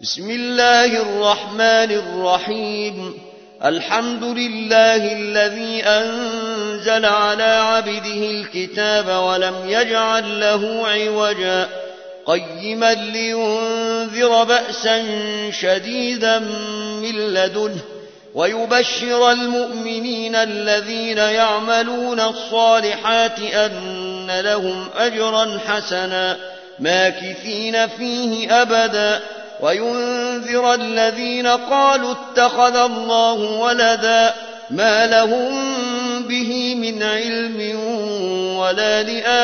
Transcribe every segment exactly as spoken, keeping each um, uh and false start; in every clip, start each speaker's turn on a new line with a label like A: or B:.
A: بسم الله الرحمن الرحيم. الحمد لله الذي أنزل على عبده الكتاب ولم يجعل له عوجا قيما لينذر بأسا شديدا من لدنه ويبشر المؤمنين الذين يعملون الصالحات أن لهم أجرا حسنا ماكثين فيه أبدا وينذر الذين قالوا اتخذ الله ولدا ما لهم به من علم ولا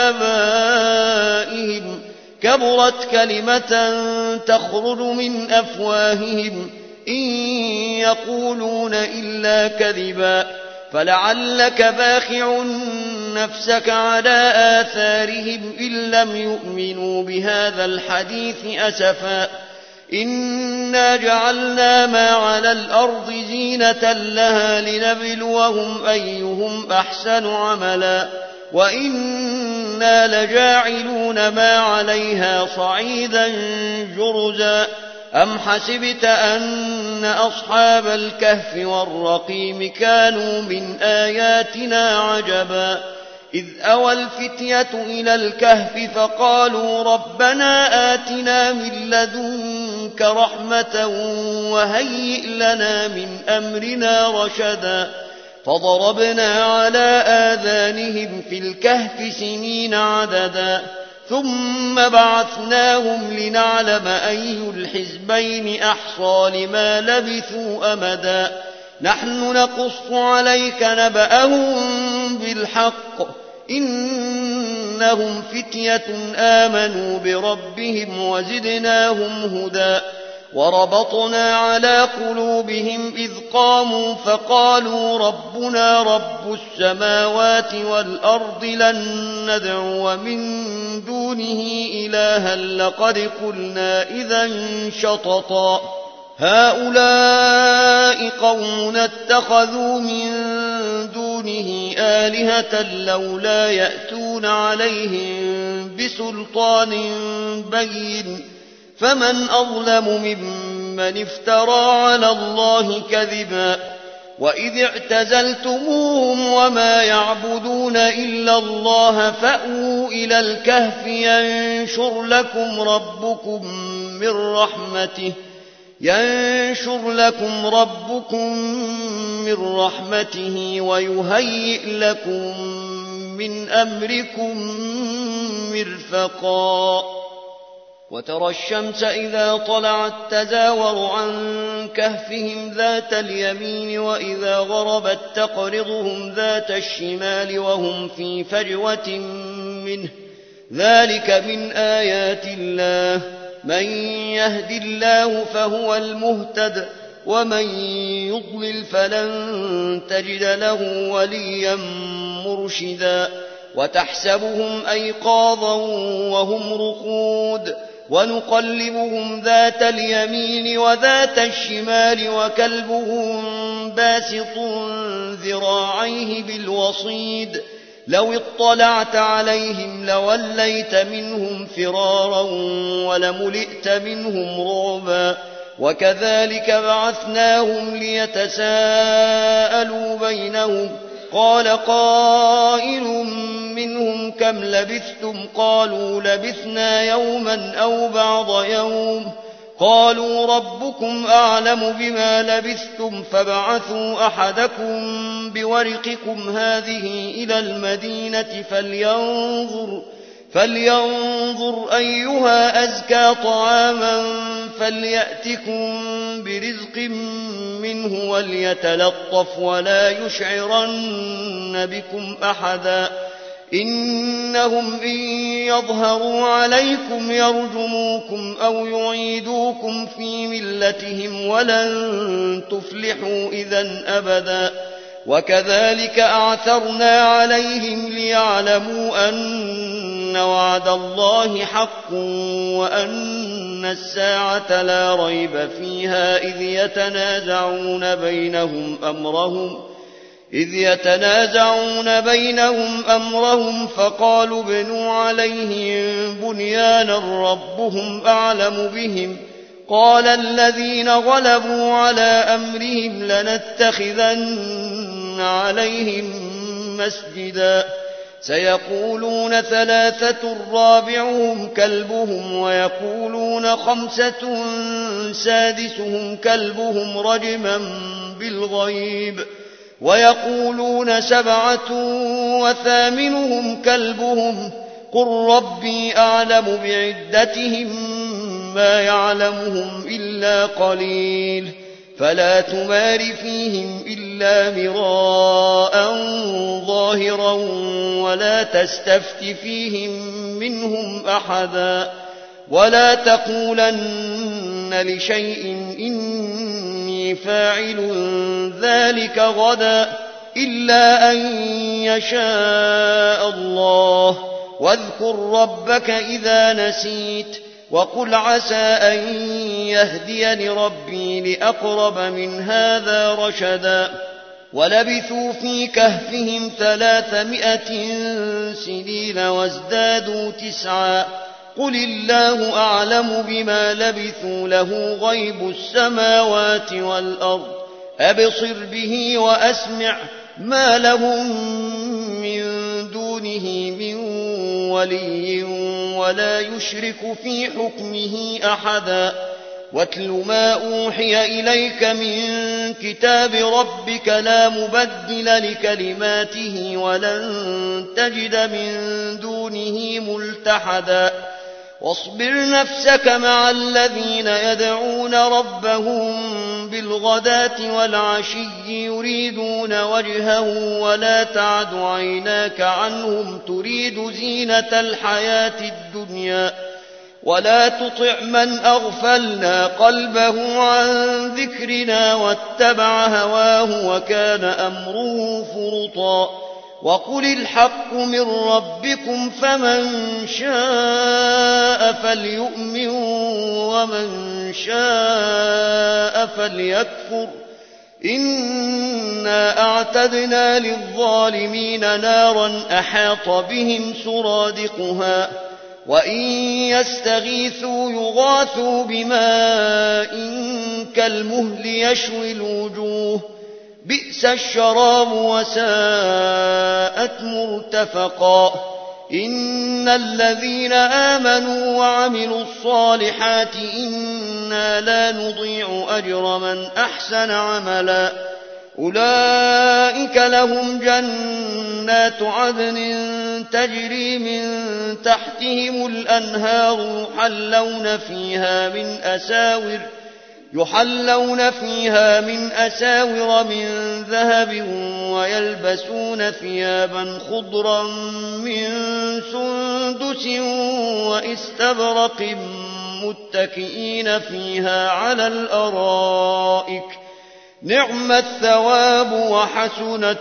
A: لآبائهم كبرت كلمة تخرج من أفواههم إن يقولون إلا كذبا فلعلك باخع نفسك على آثارهم إن لم يؤمنوا بهذا الحديث أسفا إنا جعلنا ما على الأرض زينة لها لنبلوهم أيهم أحسن عملا وإنا لجاعلون ما عليها صعيدا جرزا أم حسبت أن أصحاب الكهف والرقيم كانوا من آياتنا عجبا إذ أوى الفتية إلى الكهف فقالوا ربنا آتنا من لدنك رحمة وهيئ لنا من أمرنا رشدا فضربنا على آذانهم في الكهف سنين عددا ثم بعثناهم لنعلم أي الحزبين أحصى لما لبثوا أمدا نحن نقص عليك نبأهم بالحق إنهم فتية آمنوا بربهم وزدناهم هدى وربطنا على قلوبهم إذ قاموا فقالوا ربنا رب السماوات والأرض لن ندعو من دونه إلها لقد قلنا إذا شططا هؤلاء قوم اتخذوا من دونه آلهة لولا يأتون عليهم بسلطان بين فمن أظلم ممن افترى على الله كذبا وإذ اعتزلتموهم وما يعبدون إلا الله فأووا إلى الكهف ينشر لكم ربكم من رحمته ينشر لكم ربكم من رحمته ويهيئ لكم من أمركم مرفقا وترى الشمس إذا طلعت تزاور عن كهفهم ذات اليمين وإذا غربت تقرضهم ذات الشمال وهم في فجوة منه ذلك من آيات الله من يهد الله فهو المهتد ومن يضلل فلن تجد له وليا مرشدا وتحسبهم أيقاظا وهم رقود ونقلبهم ذات اليمين وذات الشمال وكلبهم باسط ذراعيه بالوصيد لو اطلعت عليهم لوليت منهم فرارا ولملئت منهم رعبا وكذلك بعثناهم ليتساءلوا بينهم قال قائل منهم كم لبثتم قالوا لبثنا يوما أو بعض يوم قالوا ربكم أعلم بما لبثتم فابعثوا أحدكم بورقكم هذه إلى المدينة فلينظر, فلينظر أيها أزكى طعاما فليأتكم برزق منه وليتلطف ولا يشعرن بكم أحدا إنهم إن يظهروا عليكم يرجموكم أو يعيدوكم في ملتهم ولن تفلحوا إذا أبدا وكذلك أعثرنا عليهم ليعلموا أن وعد الله حق وأن الساعة لا ريب فيها إذ يتنازعون بينهم أمرهم إذ يتنازعون بينهم أمرهم فقالوا ابنوا عليهم بنيانا ربهم أعلم بهم قال الذين غلبوا على أمرهم لنتخذن عليهم مسجدا سيقولون ثلاثة رابعهم كلبهم ويقولون خمسة سادسهم كلبهم رجما بالغيب ويقولون سبعة وثامنهم كلبهم قل ربي أعلم بعدتهم ما يعلمهم إلا قليل فلا تمار فيهم إلا مراء ظاهرا ولا تستفت فيهم منهم أحدا ولا تقولن لشيء إني فاعل ذلك غدا إلا أن يشاء الله واذكر ربك إذا نسيت وقل عسى أن يهديني ربي لأقرب من هذا رشدا ولبثوا في كهفهم ثلاثمائة سنين وازدادوا تسعا قل الله أعلم بما لبثوا له غيب السماوات والأرض أبصر به وأسمع ما لهم من دونه من ولي ولا يشرك في حكمه أحدا واتل ما أوحي إليك من كتاب ربك لا مبدل لكلماته ولن تجد من دونه ملتحدا واصبر نفسك مع الذين يدعون ربهم بالغداة والعشي يريدون وجهه ولا تعد عيناك عنهم تريد زينة الحياة الدنيا ولا تطع من أغفلنا قلبه عن ذكرنا واتبع هواه وكان أمره فرطا وقل الحق من ربكم فمن شاء فليؤمن ومن شاء فليكفر إنا أعتدنا للظالمين نارا أحاط بهم سرادقها وإن يستغيثوا يغاثوا بماء كالمهل يشوي الوجوه بئس الشراب وساءت مرتفقا إن الذين آمنوا وعملوا الصالحات إنا لا نضيع أجر من أحسن عملا أولئك لهم جنات عدن تجري من تحتهم الأنهار يحلون فيها من أساور يحلون فيها من أساور من ذهب ويلبسون ثيابا خضرا من سندس واستبرق متكئين فيها على الأرائك نعم الثواب وحسنت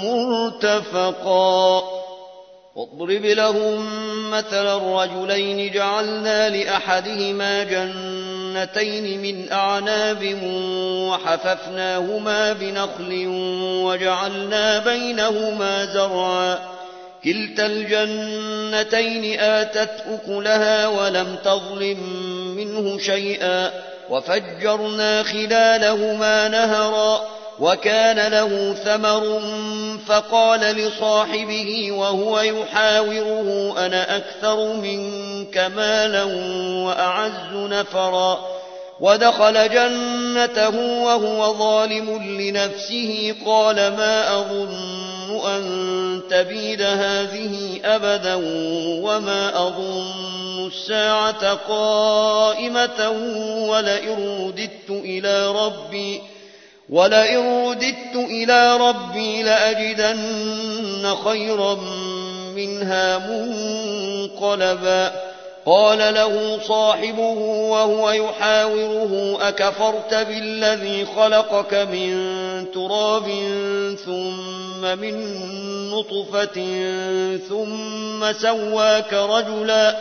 A: مرتفقا واضرب لهم مثل الرجلين جعلنا لأحدهما جنتين من أعناب وحففناهما بنخل وجعلنا بينهما زرعا كلتا الجنتين آتت أكلها ولم تظلم منه شيئا وفجرنا خلالهما نهرا وكان له ثمر فقال لصاحبه وهو يحاوره أنا أكثر منك مالا وأعز نفرا ودخل جنته وهو ظالم لنفسه قال ما أظن أن تبيد هذه أبدا وما أظن الساعة قائمة ولئن رددت إلى ربي ولئن رددت إلى ربي لأجدن خيرا منها منقلبا قال له صاحبه وهو يحاوره أكفرت بالذي خلقك من تراب ثم من نطفة ثم سواك رجلا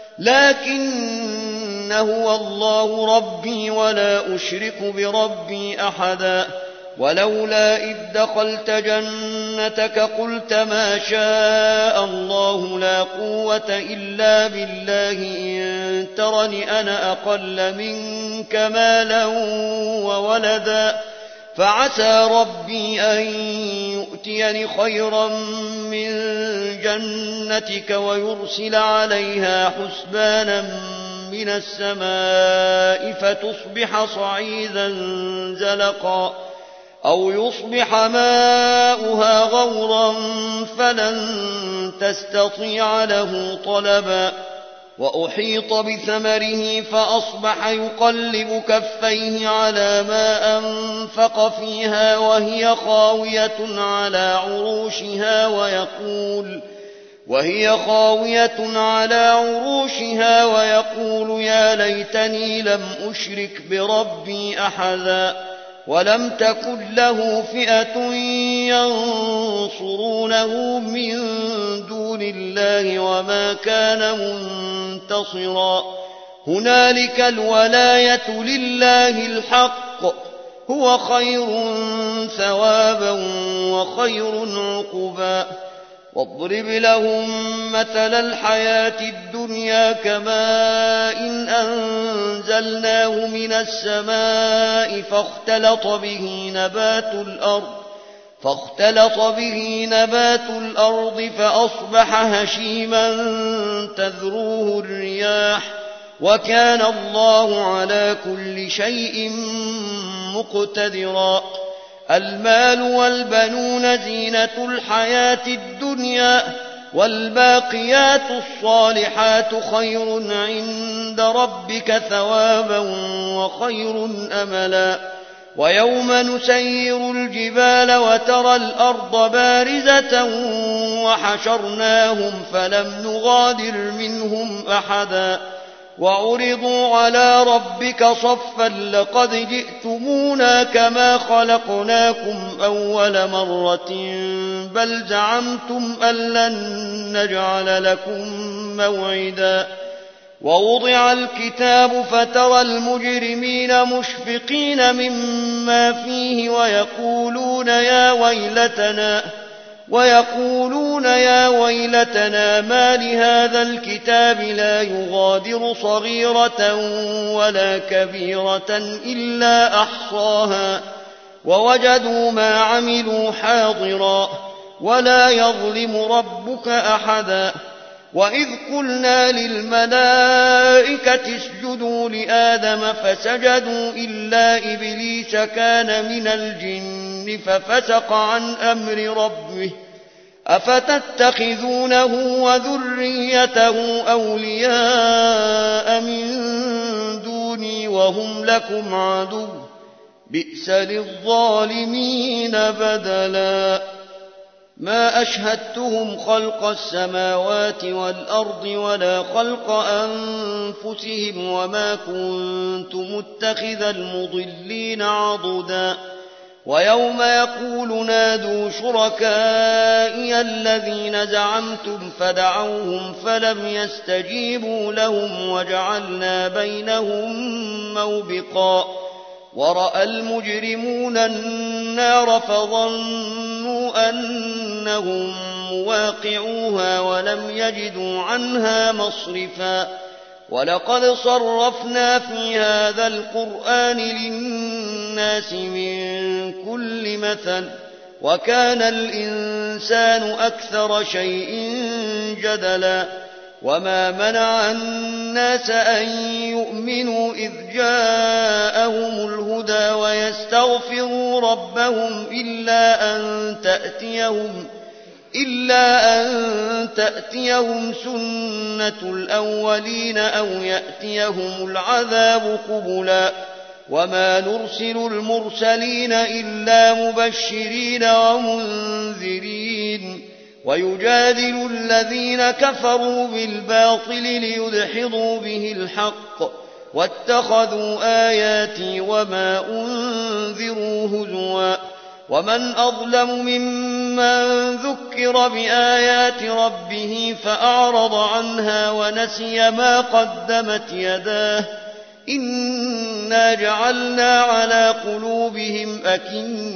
A: لكن هو الله ربي ولا أشرك بربي أحدا ولولا إذ دخلت جنتك قلت ما شاء الله لا قوة إلا بالله إن ترني أنا أقل منك منك مالا وولدا فعسى ربي أن يؤتيني خيرا من جنتك ويرسل عليها حسبانا من السماء فتصبح صعيدا زلقا أو يصبح ماؤها غورا فلن تستطيع له طلبا وأحيط بثمره فأصبح يقلب كفيه على ما أنفق فيها وهي خاوية على عروشها ويقول وهي خاوية على عروشها ويقول يا ليتني لم أشرك بربي أحدا ولم تكن له فئة ينصرونه من دون الله وما كان منتصرا هنالك الولاية لله الحق هو خير ثوابا وخير عقبا واضرب لهم مثل الحياة الدنيا كماء إن أنزلناه من السماء فاختلط به نبات الأرض فاختلط به نبات الأرض فأصبح هشيما تذروه الرياح وكان الله على كل شيء مقتدرا المال والبنون زينة الحياة الدنيا والباقيات الصالحات خير عند ربك ثوابا وخير أملا ويوم نسير الجبال وترى الأرض بارزة وحشرناهم فلم نغادر منهم أحدا وعرضوا على ربك صفا لقد جئتمونا كما خلقناكم أول مرة بل زعمتم أن لن نجعل لكم موعدا ووضع الكتاب فترى المجرمين مشفقين مما فيه ويقولون يا ويلتنا ويقولون يا ويلتنا ما لهذا الكتاب لا يغادر صغيرة ولا كبيرة إلا أحصاها ووجدوا ما عملوا حاضرا ولا يظلم ربك أحدا وإذ قلنا للملائكة اسجدوا لآدم فسجدوا إلا إبليس كان من الجن ففسق عن أمر ربه أفتتخذونه وذريته أولياء من دوني وهم لكم عدو بئس للظالمين بدلا ما أشهدتهم خلق السماوات والأرض ولا خلق أنفسهم وما كنت متخذ المضلين عضدا ويوم يقول نادوا شركائي الذين زعمتم فدعوهم فلم يستجيبوا لهم وجعلنا بينهم موبقا ورأى المجرمون النار فظنوا أنهم مواقعوها ولم يجدوا عنها مصرفا ولقد صرفنا في هذا القرآن للناس من كل مثل وكان الإنسان أكثر شيء جدلا وما منع الناس أن يؤمنوا إذ جاءهم الهدى ويستغفروا ربهم إلا أن تأتيهم إلا أن تأتيهم سنة الأولين أو يأتيهم العذاب قبلا وما نرسل المرسلين إلا مبشرين ومنذرين ويجادل الذين كفروا بالباطل ليدحضوا به الحق واتخذوا آياتي وما أنذروا هزوا ومن أظلم ممن ذكر بآيات ربه فأعرض عنها ونسي ما قدمت يداه إنا جعلنا على قلوبهم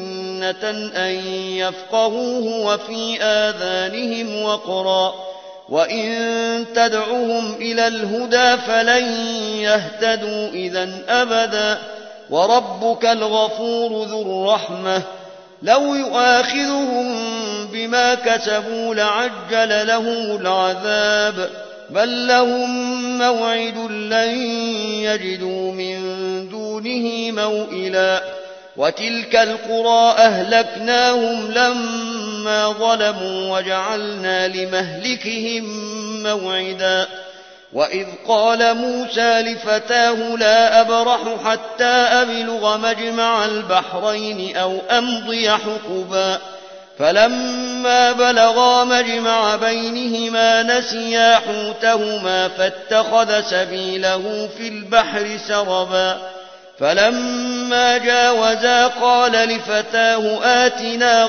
A: أكنة أن يفقهوه وفي آذانهم وقرا وإن تدعهم إلى الهدى فلن يهتدوا إذا أبدا وربك الغفور ذو الرحمة لو يؤاخذهم بما كسبوا لعجل لهم العذاب بل لهم موعد لن يجدوا من دونه موئلا وتلك القرى أهلكناهم لما ظلموا وجعلنا لمهلكهم موعدا وإذ قال موسى لفتاه لا أبرح حتى أبلغ مجمع البحرين أو أمضي حقبا فلما بلغا مجمع بينهما نسيا حوتهما فاتخذ سبيله في البحر سربا فلما جاوزا قال لفتاه آتنا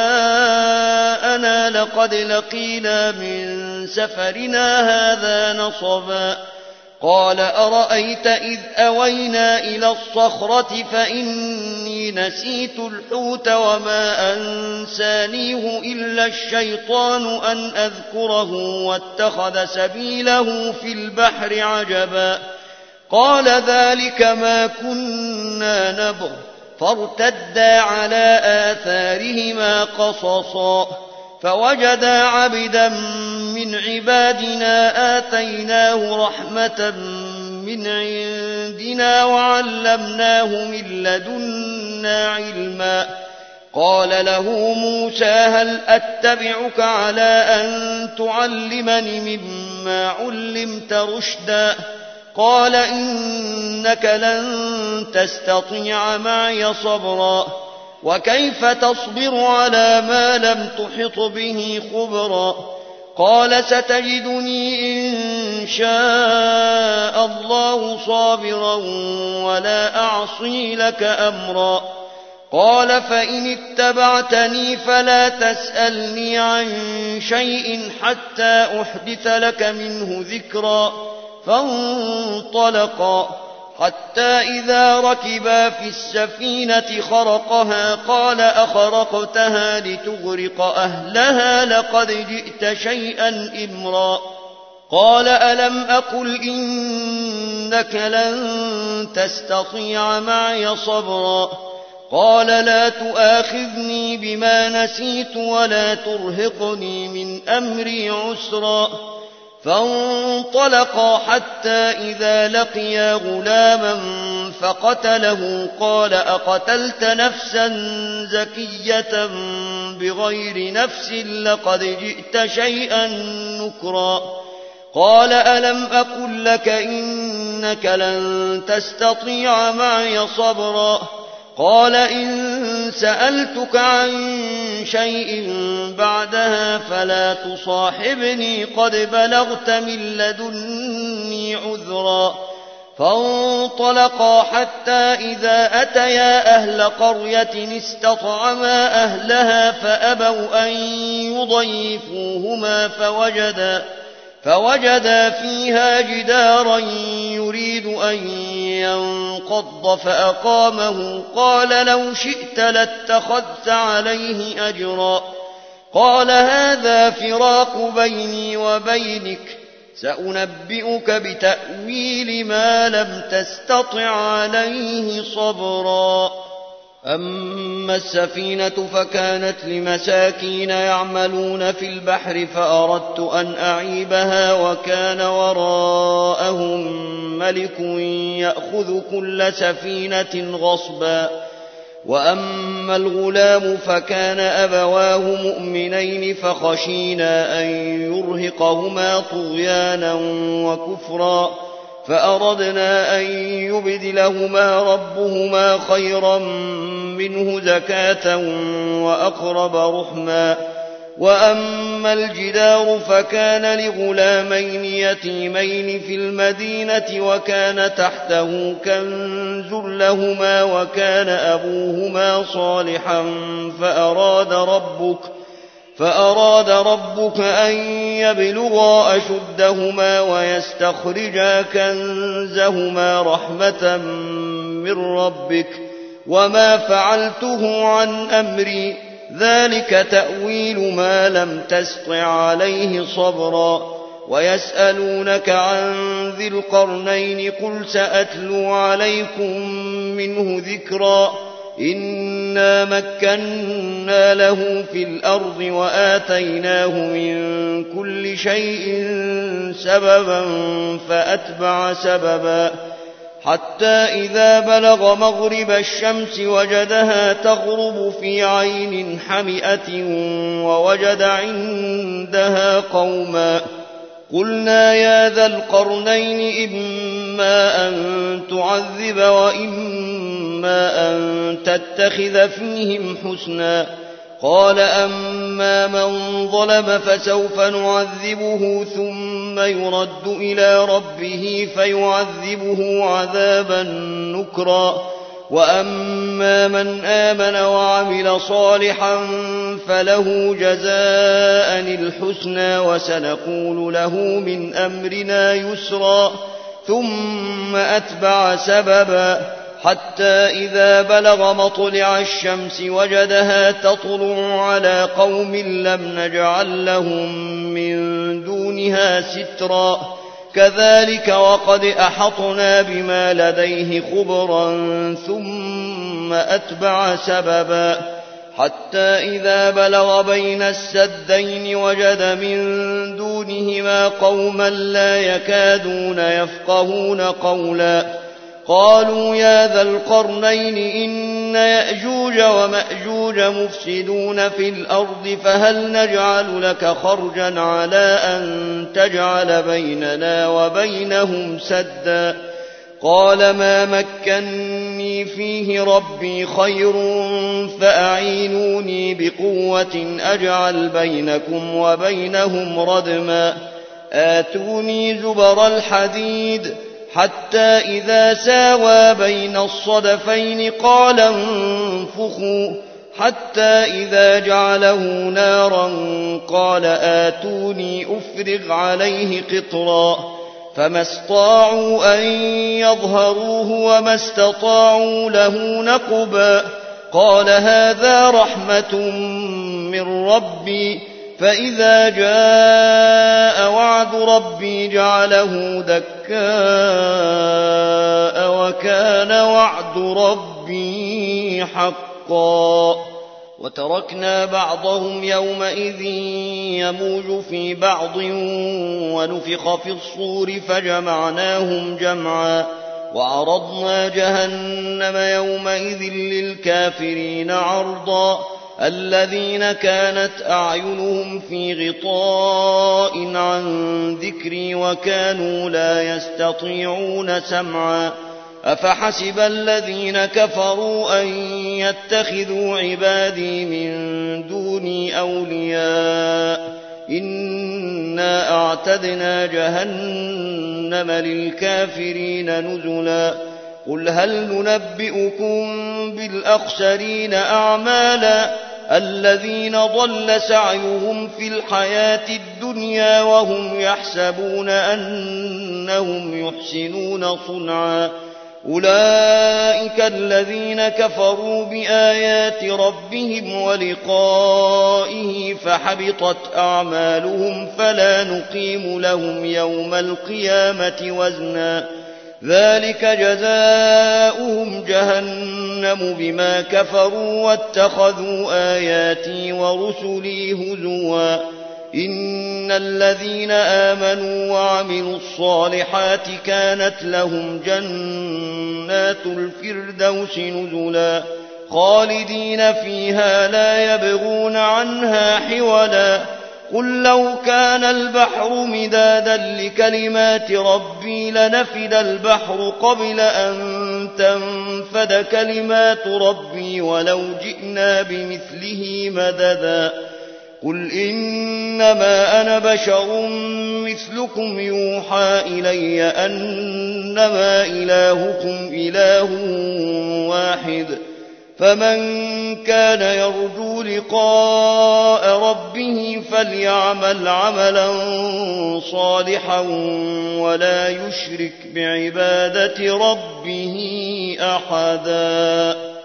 A: غداءنا لقد لقينا من سفرنا هذا نصبا قال أرأيت إذ أوينا إلى الصخرة فإني نسيت الحوت وما أنسانيه إلا الشيطان أن أذكره واتخذ سبيله في البحر عجبا قال ذلك ما كنا نبغ فارتدا على آثارهما قصصا فوجدا عبدا من عبادنا آتيناه رحمة من عندنا وعلمناه من لدنا علما قال له موسى هل أتبعك على أن تعلمني مما علمت رشدا قال إنك لن تستطيع معي صبرا وكيف تصبر على ما لم تحط به خبرا قال ستجدني إن شاء الله صابرا ولا أعصي لك أمرا قال فإن اتبعتني فلا تسألني عن شيء حتى أحدث لك منه ذكرا فانطلقا حتى إذا ركبا في السفينة خرقها قال أخرقتها لتغرق أهلها لقد جئت شيئا إمرا قال ألم أقل إنك لن تستطيع معي صبرا قال لا تؤاخذني بما نسيت ولا ترهقني من أمري عسرا فانطلقا حتى إذا لقيا غلاما فقتله قال أقتلت نفسا زكية بغير نفس لقد جئت شيئا نكرا قال ألم أقل لك إنك لن تستطيع معي صبرا قال إن سألتك عن شيء بعدها فلا تصاحبني قد بلغت من لدني عذرا فانطلقا حتى إذا أتيا أهل قرية استطعما أهلها فأبوا أن يضيفوهما فوجدا فوجدا فيها جدارا يريد أن ينقض فأقامه قال لو شئت لاتخذت عليه أجرا قال هذا فراق بيني وبينك سأنبئك بتأويل ما لم تستطع عليه صبرا أما السفينة فكانت لمساكين يعملون في البحر فأردت أن أعيبها وكان وراءهم ملك يأخذ كل سفينة غصبا وأما الغلام فكان أبواه مؤمنين فخشينا أن يرهقهما طغيانا وكفرا فأردنا أن يبدلهما ربهما خيرا منه زكاة وأقرب رحما وأما الجدار فكان لغلامين يتيمين في المدينة وكان تحته كنز لهما وكان أبوهما صالحا فأراد ربك فأراد ربك أن يبلغا أشدهما ويستخرجا كنزهما رحمة من ربك وما فعلته عن أمري ذلك تأويل ما لم تسطع عليه صبرا ويسألونك عن ذي القرنين قل سأتلو عليكم منه ذكرا إنا مكنا له في الأرض وآتيناه من كل شيء سببا فأتبع سببا حتى إذا بلغ مغرب الشمس وجدها تغرب في عين حمئة ووجد عندها قوما قلنا يا ذا القرنين إما أن تعذب وإما أن تتخذ فيهم حسنا قال أما من ظلم فسوف نعذبه ثم يرد إلى ربه فيعذبه عذابا نكرا وأما من آمن وعمل صالحا فله جزاء الحسنى وسنقول له من أمرنا يسرا ثم أتبع سببا حتى إذا بلغ مطلع الشمس وجدها تطلع على قوم لم نجعل لهم من دونها سترا كذلك وقد أحطنا بما لديه خبرا ثم أتبع سببا حتى إذا بلغ بين السدين وجد من دونهما قوما لا يكادون يفقهون قولا قالوا يا ذا القرنين إن يأجوج ومأجوج مفسدون في الأرض فهل نجعل لك خرجا على أن تجعل بيننا وبينهم سدا قال ما مكني فيه ربي خير فأعينوني بقوة أجعل بينكم وبينهم ردما آتوني زبر الحديد حتى إذا ساوى بين الصدفين قال انفخوا حتى إذا جعله نارا قال آتوني أفرغ عليه قطرا فما استطاعوا أن يظهروه وما استطاعوا له نقبا قال هذا رحمة من ربي فإذا جاء وعد ربي جعله دكاء وكان وعد ربي حقا وتركنا بعضهم يومئذ يموج في بعض ونفخ في الصور فجمعناهم جمعا وعرضنا جهنم يومئذ للكافرين عرضا الذين كانت أعينهم في غطاء عن ذكري وكانوا لا يستطيعون سمعا أفحسب الذين كفروا أن يتخذوا عبادي من دوني أولياء إنا أعتدنا جهنم للكافرين نزلا قل هل ننبئكم بالأخسرين أعمالا الذين ضل سعيهم في الحياة الدنيا وهم يحسبون أنهم يحسنون صنعا أولئك الذين كفروا بآيات ربهم ولقائه فحبطت أعمالهم فلا نقيم لهم يوم القيامة وزنا ذلك جزاؤهم جهنم بما كفروا واتخذوا آياتي ورسلي هزوا إن الذين آمنوا وعملوا الصالحات كانت لهم جنات الفردوس نزلا خالدين فيها لا يبغون عنها حولا قل لو كان البحر مدادا لكلمات ربي لنفد البحر قبل أن تنفد كلمات ربي ولو جئنا بمثله مددا قل إنما أنا بشر مثلكم يوحى إلي أنما إلهكم إله واحد فمن كان يرجو لقاء ربه فليعمل عملا صالحا ولا يشرك بعبادة ربه أحدا.